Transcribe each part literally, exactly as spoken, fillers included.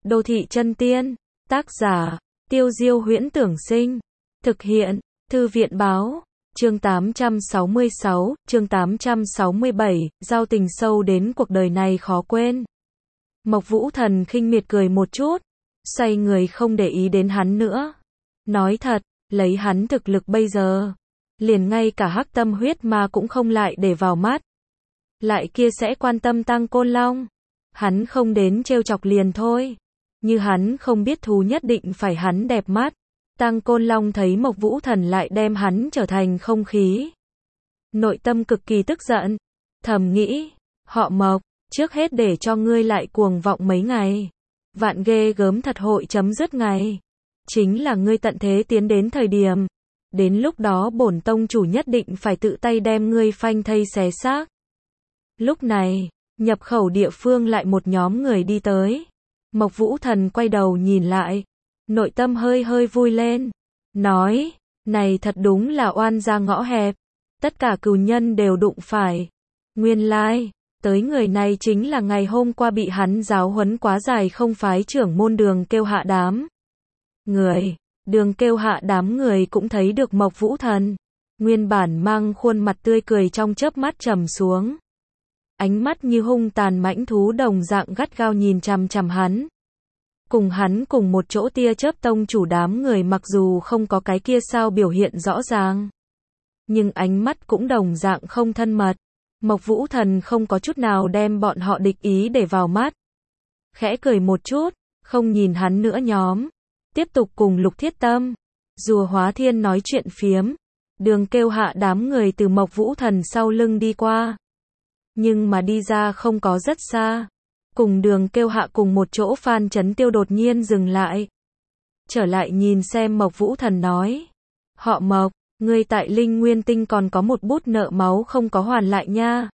Đô thị chân tiên, tác giả, Tiêu Diêu Huyễn Tưởng Sinh, thực hiện, Thư viện báo, chương tám trăm sáu mươi sáu, chương tám trăm sáu mươi bảy, giao tình sâu đến cuộc đời này khó quên. Mộc Vũ Thần khinh miệt cười một chút, xoay người không để ý đến hắn nữa. Nói thật, lấy hắn thực lực bây giờ, liền ngay cả hắc tâm huyết ma cũng không lại để vào mắt. Lại kia sẽ quan tâm Tăng Côn Long. Hắn không đến trêu chọc liền thôi. Như hắn không biết thú nhất định phải hắn đẹp mắt. Tăng Côn Long thấy Mộc Vũ Thần lại đem hắn trở thành không khí. Nội tâm cực kỳ tức giận. Thầm nghĩ, họ Mộc, trước hết để cho ngươi lại cuồng vọng mấy ngày. Vạn ghê gớm thật hội chấm dứt ngày. Chính là ngươi tận thế tiến đến thời điểm. Đến lúc đó bổn tông chủ nhất định phải tự tay đem ngươi phanh thây xé xác. Lúc này, nhập khẩu địa phương lại một nhóm người đi tới. Mộc Vũ Thần quay đầu nhìn lại. Nội tâm hơi hơi vui lên. Nói, này thật đúng là oan ra ngõ hẹp. Tất cả cừu nhân đều đụng phải. Nguyên lai, like, tới người này chính là ngày hôm qua bị hắn giáo huấn quá dài không phái trưởng môn Đường Kêu Hạ đám người. Đường Kêu Hạ đám người cũng thấy được Mộc Vũ Thần. Nguyên bản mang khuôn mặt tươi cười trong chớp mắt trầm xuống. Ánh mắt như hung tàn mãnh thú đồng dạng gắt gao nhìn chằm chằm hắn. Cùng hắn cùng một chỗ tia chớp tông chủ đám người mặc dù không có cái kia sao biểu hiện rõ ràng. Nhưng ánh mắt cũng đồng dạng không thân mật. Mộc Vũ Thần không có chút nào đem bọn họ địch ý để vào mắt. Khẽ cười một chút, không nhìn hắn nữa nhóm. Tiếp tục cùng Lục Thiết Tâm, Rùa Hóa Thiên nói chuyện phiếm. Đường Kêu Hạ đám người từ Mộc Vũ Thần sau lưng đi qua. Nhưng mà đi ra không có rất xa. Cùng Đường Kêu Hạ cùng một chỗ Phan Chấn Tiêu đột nhiên dừng lại. Trở lại nhìn xem Mộc Vũ Thần nói. Họ Mộc, ngươi tại Linh Nguyên Tinh còn có một bút nợ máu không có hoàn lại nha.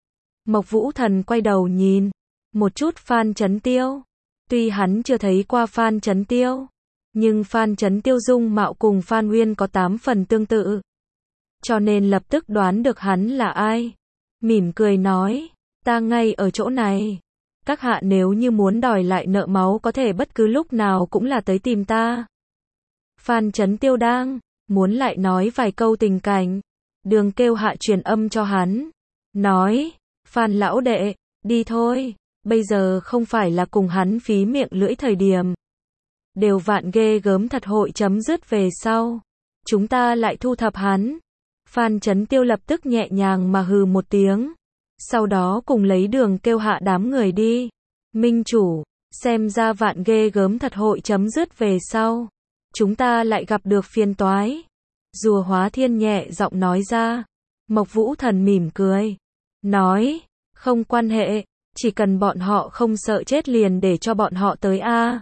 Mộc Vũ Thần quay đầu nhìn. Một chút Phan Chấn Tiêu. Tuy hắn chưa thấy qua Phan Chấn Tiêu. Nhưng Phan Chấn Tiêu dung mạo cùng Phan Uyên có tám phần tương tự. Cho nên lập tức đoán được hắn là ai. Mỉm cười nói. Ta ngay ở chỗ này. Các hạ nếu như muốn đòi lại nợ máu có thể bất cứ lúc nào cũng là tới tìm ta. Phan Chấn Tiêu đang muốn lại nói vài câu tình cảnh. Đường Kêu Hạ truyền âm cho hắn. Nói, Phan lão đệ, đi thôi. Bây giờ không phải là cùng hắn phí miệng lưỡi thời điểm. Đều vạn ghê gớm thật hội chấm dứt về sau. Chúng ta lại thu thập hắn. Phan Chấn Tiêu lập tức nhẹ nhàng mà hừ một tiếng. Sau đó cùng lấy Đường Kêu Hạ đám người đi. Minh chủ, xem ra vạn ghê gớm thật hội chấm dứt về sau. Chúng ta lại gặp được phiền toái. Rùa Hóa Thiên nhẹ giọng nói ra. Mộc Vũ Thần mỉm cười. Nói, không quan hệ, chỉ cần bọn họ không sợ chết liền để cho bọn họ tới a.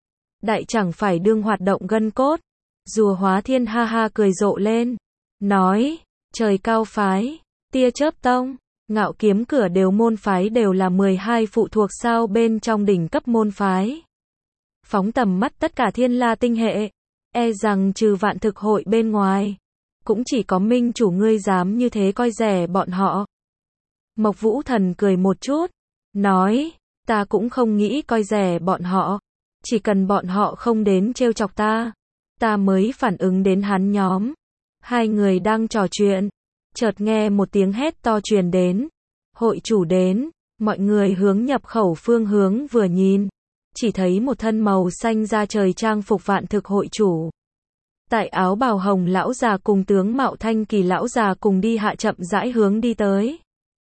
Đại chẳng phải đương hoạt động gân cốt. Rùa Hóa Thiên ha ha cười rộ lên. Nói, trời cao phái, tia chớp tông, ngạo kiếm cửa đều môn phái đều là mười hai phụ thuộc sao bên trong đỉnh cấp môn phái. Phóng tầm mắt tất cả thiên la tinh hệ, e rằng trừ vạn thực hội bên ngoài, cũng chỉ có Minh chủ ngươi dám như thế coi rẻ bọn họ. Mộc Vũ Thần cười một chút, nói, ta cũng không nghĩ coi rẻ bọn họ, chỉ cần bọn họ không đến trêu chọc ta, ta mới phản ứng đến hắn nhóm. Hai người đang trò chuyện, chợt nghe một tiếng hét to truyền đến. Hội chủ đến, mọi người hướng nhập khẩu phương hướng vừa nhìn, chỉ thấy một thân màu xanh da trời trang phục vạn thực hội chủ. Tại áo bào hồng lão già cùng tướng mạo thanh kỳ lão già cùng đi hạ chậm rãi hướng đi tới.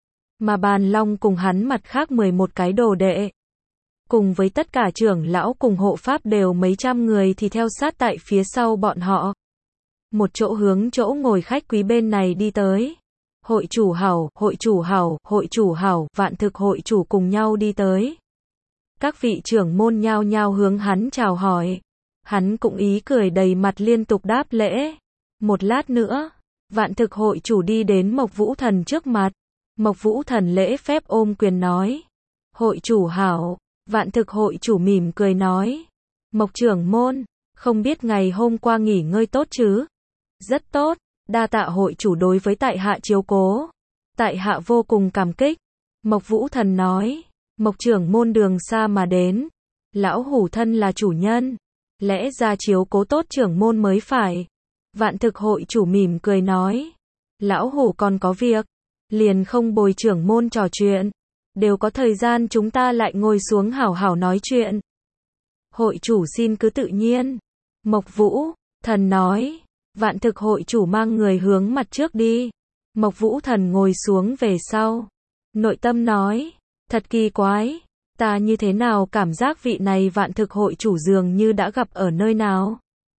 Mà Bàn Long cùng hắn mặt khác mười một cái đồ đệ. Cùng với tất cả trưởng lão cùng hộ pháp đều mấy trăm người thì theo sát tại phía sau bọn họ. Một chỗ hướng chỗ ngồi khách quý bên này đi tới. Hội chủ hảo, hội chủ hảo, hội chủ hảo, vạn thực hội chủ cùng nhau đi tới. Các vị trưởng môn nhao nhao hướng hắn chào hỏi. Hắn cũng ý cười đầy mặt liên tục đáp lễ. Một lát nữa, vạn thực hội chủ đi đến Mộc Vũ Thần trước mặt. Mộc Vũ Thần lễ phép ôm quyền nói. Hội chủ hảo, vạn thực hội chủ mỉm cười nói. Mộc trưởng môn, không biết ngày hôm qua nghỉ ngơi tốt chứ? Rất tốt, đa tạ hội chủ đối với tại hạ chiếu cố. Tại hạ vô cùng cảm kích. Mộc Vũ Thần nói. Mộc trưởng môn đường xa mà đến. Lão hủ thân là chủ nhân, lẽ ra chiếu cố tốt trưởng môn mới phải. Vạn thực hội chủ mỉm cười nói, lão hủ còn có việc, liền không bồi trưởng môn trò chuyện, đều có thời gian chúng ta lại ngồi xuống hảo hảo nói chuyện. Hội chủ xin cứ tự nhiên. Mộc Vũ Thần nói, vạn thực hội chủ mang người hướng mặt trước đi. Mộc Vũ Thần ngồi xuống về sau. Nội tâm nói, thật kỳ quái, ta như thế nào cảm giác vị này vạn thực hội chủ dường như đã gặp ở nơi nào.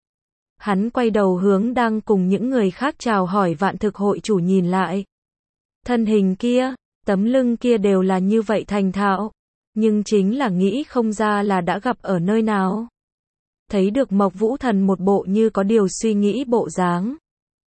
Hắn quay đầu hướng đang cùng những người khác chào hỏi vạn thực hội chủ nhìn lại. Thân hình kia, tấm lưng kia đều là như vậy thành thạo, nhưng chính là nghĩ không ra là đã gặp ở nơi nào. Thấy được Mộc Vũ Thần một bộ như có điều suy nghĩ bộ dáng.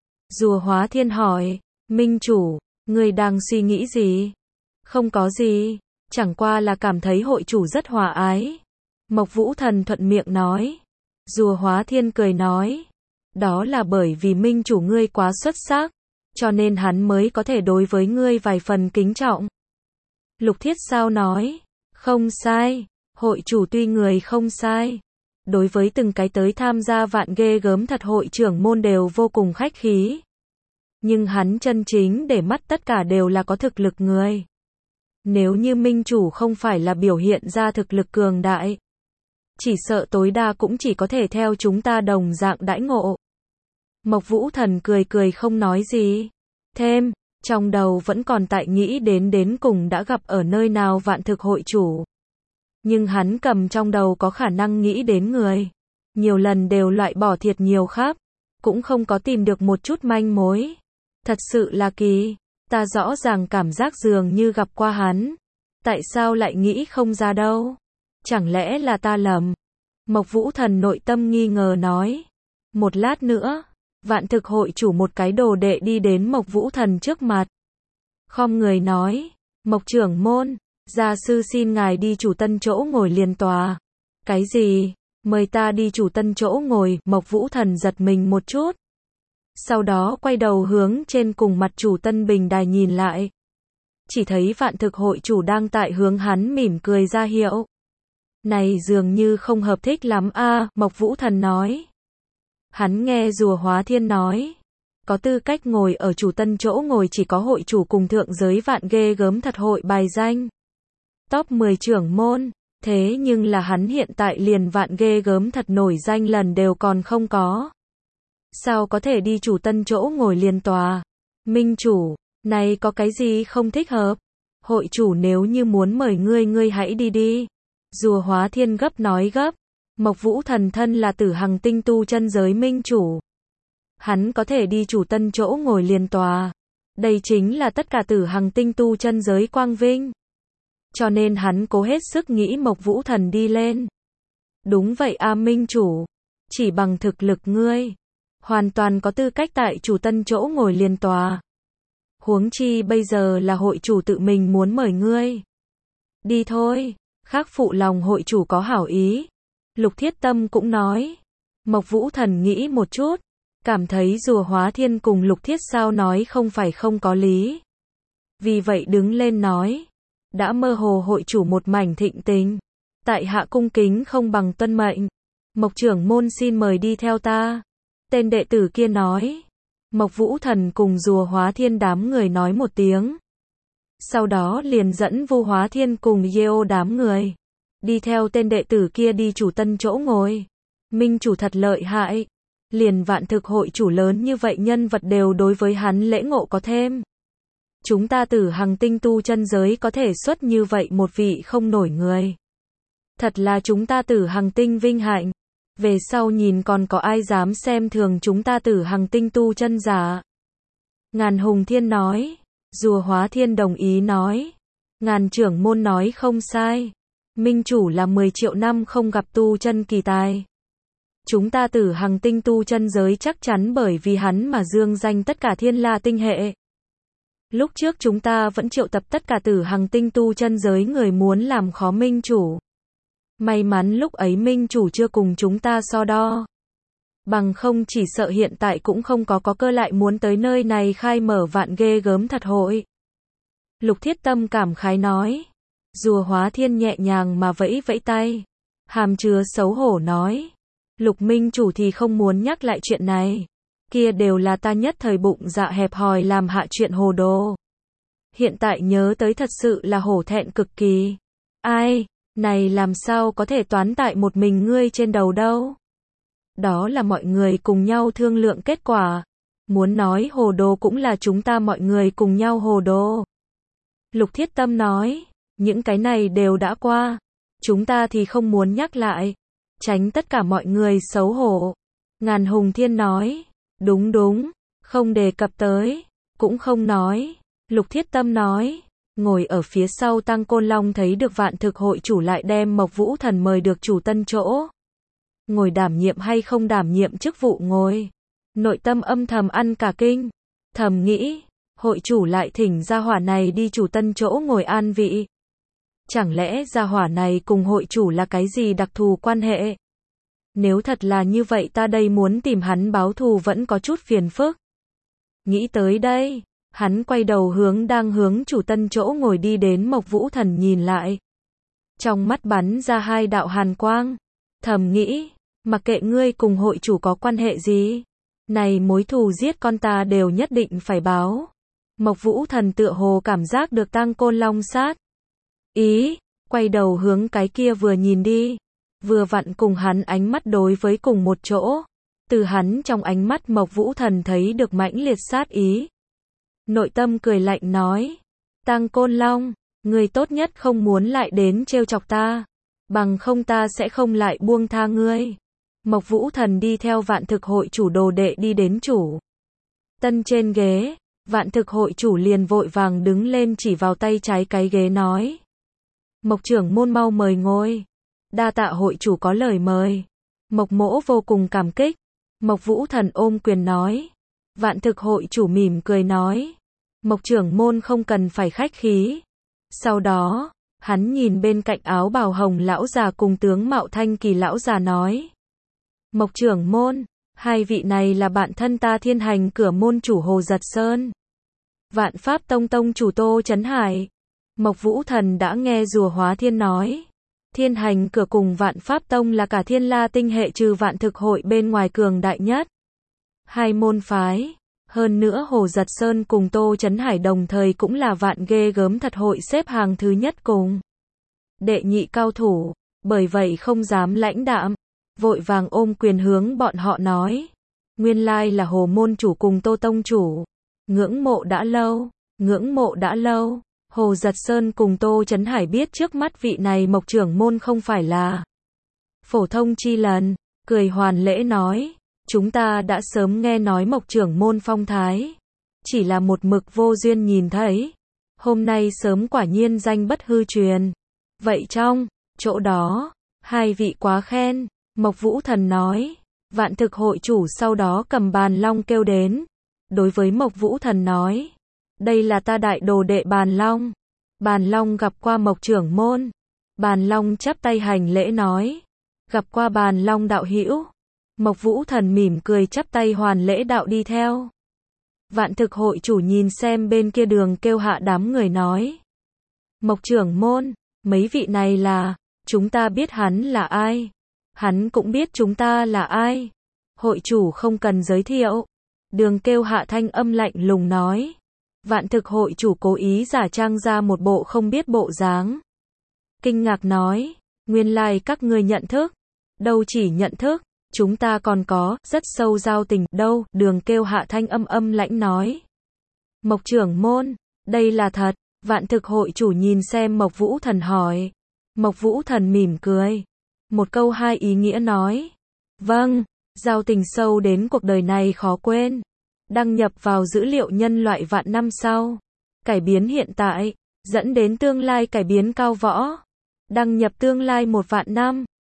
Rùa Hóa Thiên hỏi, Minh chủ, người đang suy nghĩ gì? Không có gì, chẳng qua là cảm thấy hội chủ rất hòa ái. Mộc Vũ Thần thuận miệng nói. Rùa Hóa Thiên cười nói, đó là bởi vì Minh chủ ngươi quá xuất sắc, cho nên hắn mới có thể đối với ngươi vài phần kính trọng. Lục Thiết Sao nói, không sai, hội chủ tuy người không sai, đối với từng cái tới tham gia vạn ghê gớm thật hội trưởng môn đều vô cùng khách khí. Nhưng hắn chân chính để mắt tất cả đều là có thực lực người. Nếu như Minh chủ không phải là biểu hiện ra thực lực cường đại, chỉ sợ tối đa cũng chỉ có thể theo chúng ta đồng dạng đãi ngộ. Mộc Vũ Thần cười cười không nói gì. Thêm, trong đầu vẫn còn tại nghĩ đến đến cùng đã gặp ở nơi nào vạn thực hội chủ. Nhưng hắn cầm trong đầu có khả năng nghĩ đến người. Nhiều lần đều loại bỏ thiệt nhiều khắp, cũng không có tìm được một chút manh mối. Thật sự là kỳ, ta rõ ràng cảm giác dường như gặp qua hắn. Tại sao lại nghĩ không ra đâu? Chẳng lẽ là ta lầm? Mộc Vũ Thần nội tâm nghi ngờ nói. Một lát nữa, vạn thực hội chủ một cái đồ đệ đi đến Mộc Vũ Thần trước mặt. Khom người nói, Mộc trưởng môn, gia sư xin ngài đi chủ tân chỗ ngồi liền tòa. Cái gì? Mời ta đi chủ tân chỗ ngồi, Mộc Vũ Thần giật mình một chút. Sau đó quay đầu hướng trên cùng mặt chủ tân bình đài nhìn lại. Chỉ thấy vạn thực hội chủ đang tại hướng hắn mỉm cười ra hiệu. Này dường như không hợp thích lắm a, Mộc Vũ Thần nói. Hắn nghe Rùa Hóa Thiên nói, có tư cách ngồi ở chủ tân chỗ ngồi chỉ có hội chủ cùng thượng giới vạn ghê gớm thật hội bài danh. Top mười trưởng môn, thế nhưng là hắn hiện tại liền vạn ghê gớm thật nổi danh lần đều còn không có. Sao có thể đi chủ tân chỗ ngồi liền tòa? Minh chủ, này có cái gì không thích hợp? Hội chủ nếu như muốn mời ngươi ngươi hãy đi đi. Rùa Hóa Thiên gấp nói gấp. Mộc Vũ Thần thân là Tử Hằng tinh tu chân giới minh chủ. Hắn có thể đi chủ tân chỗ ngồi liền tòa. Đây chính là tất cả Tử Hằng tinh tu chân giới quang vinh. Cho nên hắn cố hết sức nghĩ Mộc Vũ Thần đi lên. Đúng vậy a minh chủ. Chỉ bằng thực lực ngươi, hoàn toàn có tư cách tại chủ tân chỗ ngồi liền tòa. Huống chi bây giờ là hội chủ tự mình muốn mời ngươi. Đi thôi, khác phụ lòng hội chủ có hảo ý. Lục Thiết Tâm cũng nói. Mộc Vũ Thần nghĩ một chút, cảm thấy Rùa Hóa Thiên cùng Lục Thiết Sao nói không phải không có lý. Vì vậy đứng lên nói, đã mơ hồ hội chủ một mảnh thịnh tình, tại hạ cung kính không bằng tuân mệnh. Mộc trưởng môn xin mời đi theo ta. Tên đệ tử kia nói. Mộc Vũ Thần cùng Rùa Hóa Thiên đám người nói một tiếng. Sau đó liền dẫn Vu Hóa Thiên cùng Yeo đám người đi theo tên đệ tử kia đi chủ tân chỗ ngồi. Minh chủ thật lợi hại. Liền vạn thực hội chủ lớn như vậy nhân vật đều đối với hắn lễ ngộ có thêm. Chúng ta Tử Hằng tinh tu chân giới có thể xuất như vậy một vị không nổi người. Thật là chúng ta Tử Hằng tinh vinh hạnh. Về sau nhìn còn có ai dám xem thường chúng ta Tử Hằng tinh tu chân giả. Ngàn Hùng Thiên nói. Rùa Hóa Thiên đồng ý nói. Ngàn trưởng môn nói không sai. Minh chủ là mười triệu năm không gặp tu chân kỳ tài. Chúng ta Tử Hằng tinh tu chân giới chắc chắn bởi vì hắn mà dương danh tất cả thiên la tinh hệ. Lúc trước chúng ta vẫn triệu tập tất cả Tử Hằng tinh tu chân giới người muốn làm khó Minh chủ. May mắn lúc ấy Minh chủ chưa cùng chúng ta so đo. Bằng không chỉ sợ hiện tại cũng không có có cơ lại muốn tới nơi này khai mở vạn ghê gớm thật hội. Lục Thiết Tâm cảm khái nói. Rùa Hóa Thiên nhẹ nhàng mà vẫy vẫy tay. hàm chứa xấu hổ nói. Lục minh chủ thì không muốn nhắc lại chuyện này. Kia đều là ta nhất thời bụng dạ hẹp hòi làm hạ chuyện hồ đồ. Hiện tại nhớ tới thật sự là hổ thẹn cực kỳ. Ai, này làm sao có thể toán tại một mình ngươi trên đầu đâu. Đó là mọi người cùng nhau thương lượng kết quả. Muốn nói hồ đồ cũng là chúng ta mọi người cùng nhau hồ đồ. Lục Thiết Tâm nói, những cái này đều đã qua. Chúng ta thì không muốn nhắc lại. Tránh tất cả mọi người xấu hổ. Ngàn Hùng Thiên nói, đúng đúng, không đề cập tới, cũng không nói. Lục Thiết Tâm nói, ngồi ở phía sau Tăng Côn Long thấy được Vạn Thực hội chủ lại đem Mộc Vũ Thần mời được chủ tân chỗ. Ngồi đảm nhiệm hay không đảm nhiệm chức vụ ngồi. Nội tâm âm thầm ăn cả kinh. Thầm nghĩ, hội chủ lại thỉnh gia hỏa này đi chủ tân chỗ ngồi an vị. Chẳng lẽ gia hỏa này cùng hội chủ là cái gì đặc thù quan hệ? Nếu thật là như vậy ta đây muốn tìm hắn báo thù vẫn có chút phiền phức. Nghĩ tới đây, hắn quay đầu hướng đang hướng chủ tân chỗ ngồi đi đến Mộc Vũ Thần nhìn lại. Trong mắt bắn ra hai đạo hàn quang. Thầm nghĩ, mặc kệ ngươi cùng hội chủ có quan hệ gì, này mối thù giết con ta đều nhất định phải báo. Mộc Vũ Thần tựa hồ cảm giác được Tăng Côn Long sát ý, quay đầu hướng cái kia vừa nhìn đi, vừa vặn cùng hắn ánh mắt đối với cùng một chỗ. Từ hắn trong ánh mắt Mộc Vũ Thần thấy được mãnh liệt sát ý. Nội tâm cười lạnh nói, Tăng Côn Long, người tốt nhất không muốn lại đến trêu chọc ta, bằng không ta sẽ không lại buông tha ngươi. Mộc Vũ Thần đi theo Vạn Thực hội chủ đồ đệ đi đến chủ tân trên ghế. Vạn Thực hội chủ liền vội vàng đứng lên chỉ vào tay trái cái ghế nói, Mộc trưởng môn mau mời ngồi. Đa tạ hội chủ có lời mời. Mộc mỗ vô cùng cảm kích. Mộc Vũ Thần ôm quyền nói. Vạn Thực hội chủ mỉm cười nói, Mộc trưởng môn không cần phải khách khí. Sau đó, hắn nhìn bên cạnh áo bào hồng lão già cùng tướng mạo thanh kỳ lão già nói, Mộc trưởng môn, hai vị này là bạn thân ta Thiên Hành cửa môn chủ Hồ Giật Sơn, Vạn Pháp Tông tông chủ Tô Chấn Hải. Mộc Vũ Thần đã nghe rùa hóa thiên nói, Thiên Hành cửa cùng Vạn Pháp Tông là cả Thiên La tinh hệ trừ Vạn Thực hội bên ngoài cường đại nhất hai môn phái. Hơn nữa Hồ Giật Sơn cùng Tô Chấn Hải đồng thời cũng là vạn ghê gớm thật hội xếp hàng thứ nhất cùng đệ nhị cao thủ, bởi vậy không dám lãnh đạm, vội vàng ôm quyền hướng bọn họ nói, nguyên lai là Hồ môn chủ cùng Tô tông chủ, ngưỡng mộ đã lâu, ngưỡng mộ đã lâu. Hồ Giật Sơn cùng Tô Chấn Hải biết trước mắt vị này Mộc trưởng môn không phải là phổ thông chi lần, cười hoàn lễ nói, chúng ta đã sớm nghe nói Mộc trưởng môn phong thái, chỉ là một mực vô duyên nhìn thấy, hôm nay sớm quả nhiên danh bất hư truyền. Vậy trong chỗ đó, hai vị quá khen. Mộc Vũ Thần nói. Vạn Thực hội chủ sau đó cầm Bàn Long kêu đến, đối với Mộc Vũ Thần nói, đây là ta đại đồ đệ Bàn Long. Bàn Long gặp qua Mộc trưởng môn. Bàn Long chắp tay hành lễ nói, gặp qua Bàn Long đạo hữu. Mộc Vũ Thần mỉm cười chắp tay hoàn lễ đạo đi theo. Vạn Thực hội chủ nhìn xem bên kia đường kêu hạ đám người nói, Mộc trưởng môn, mấy vị này là, chúng ta biết hắn là ai, hắn cũng biết chúng ta là ai. Hội chủ không cần giới thiệu. Đường kêu hạ thanh âm lạnh lùng nói. Vạn Thực hội chủ cố ý giả trang ra một bộ không biết bộ dáng. Kinh ngạc nói, nguyên lai các ngươi nhận thức. Đâu chỉ nhận thức, chúng ta còn có rất sâu giao tình. Đâu, đường kêu hạ thanh âm âm lãnh nói. Mộc trưởng môn, đây là thật. Vạn Thực hội chủ nhìn xem Mộc Vũ Thần hỏi. Mộc Vũ Thần mỉm cười. Một câu hai ý nghĩa nói. Vâng, giao tình sâu đến cuộc đời này khó quên. Đăng nhập vào dữ liệu nhân loại vạn năm sau. Cải biến hiện tại, dẫn đến tương lai cải biến cao võ. Đăng nhập tương lai một vạn năm.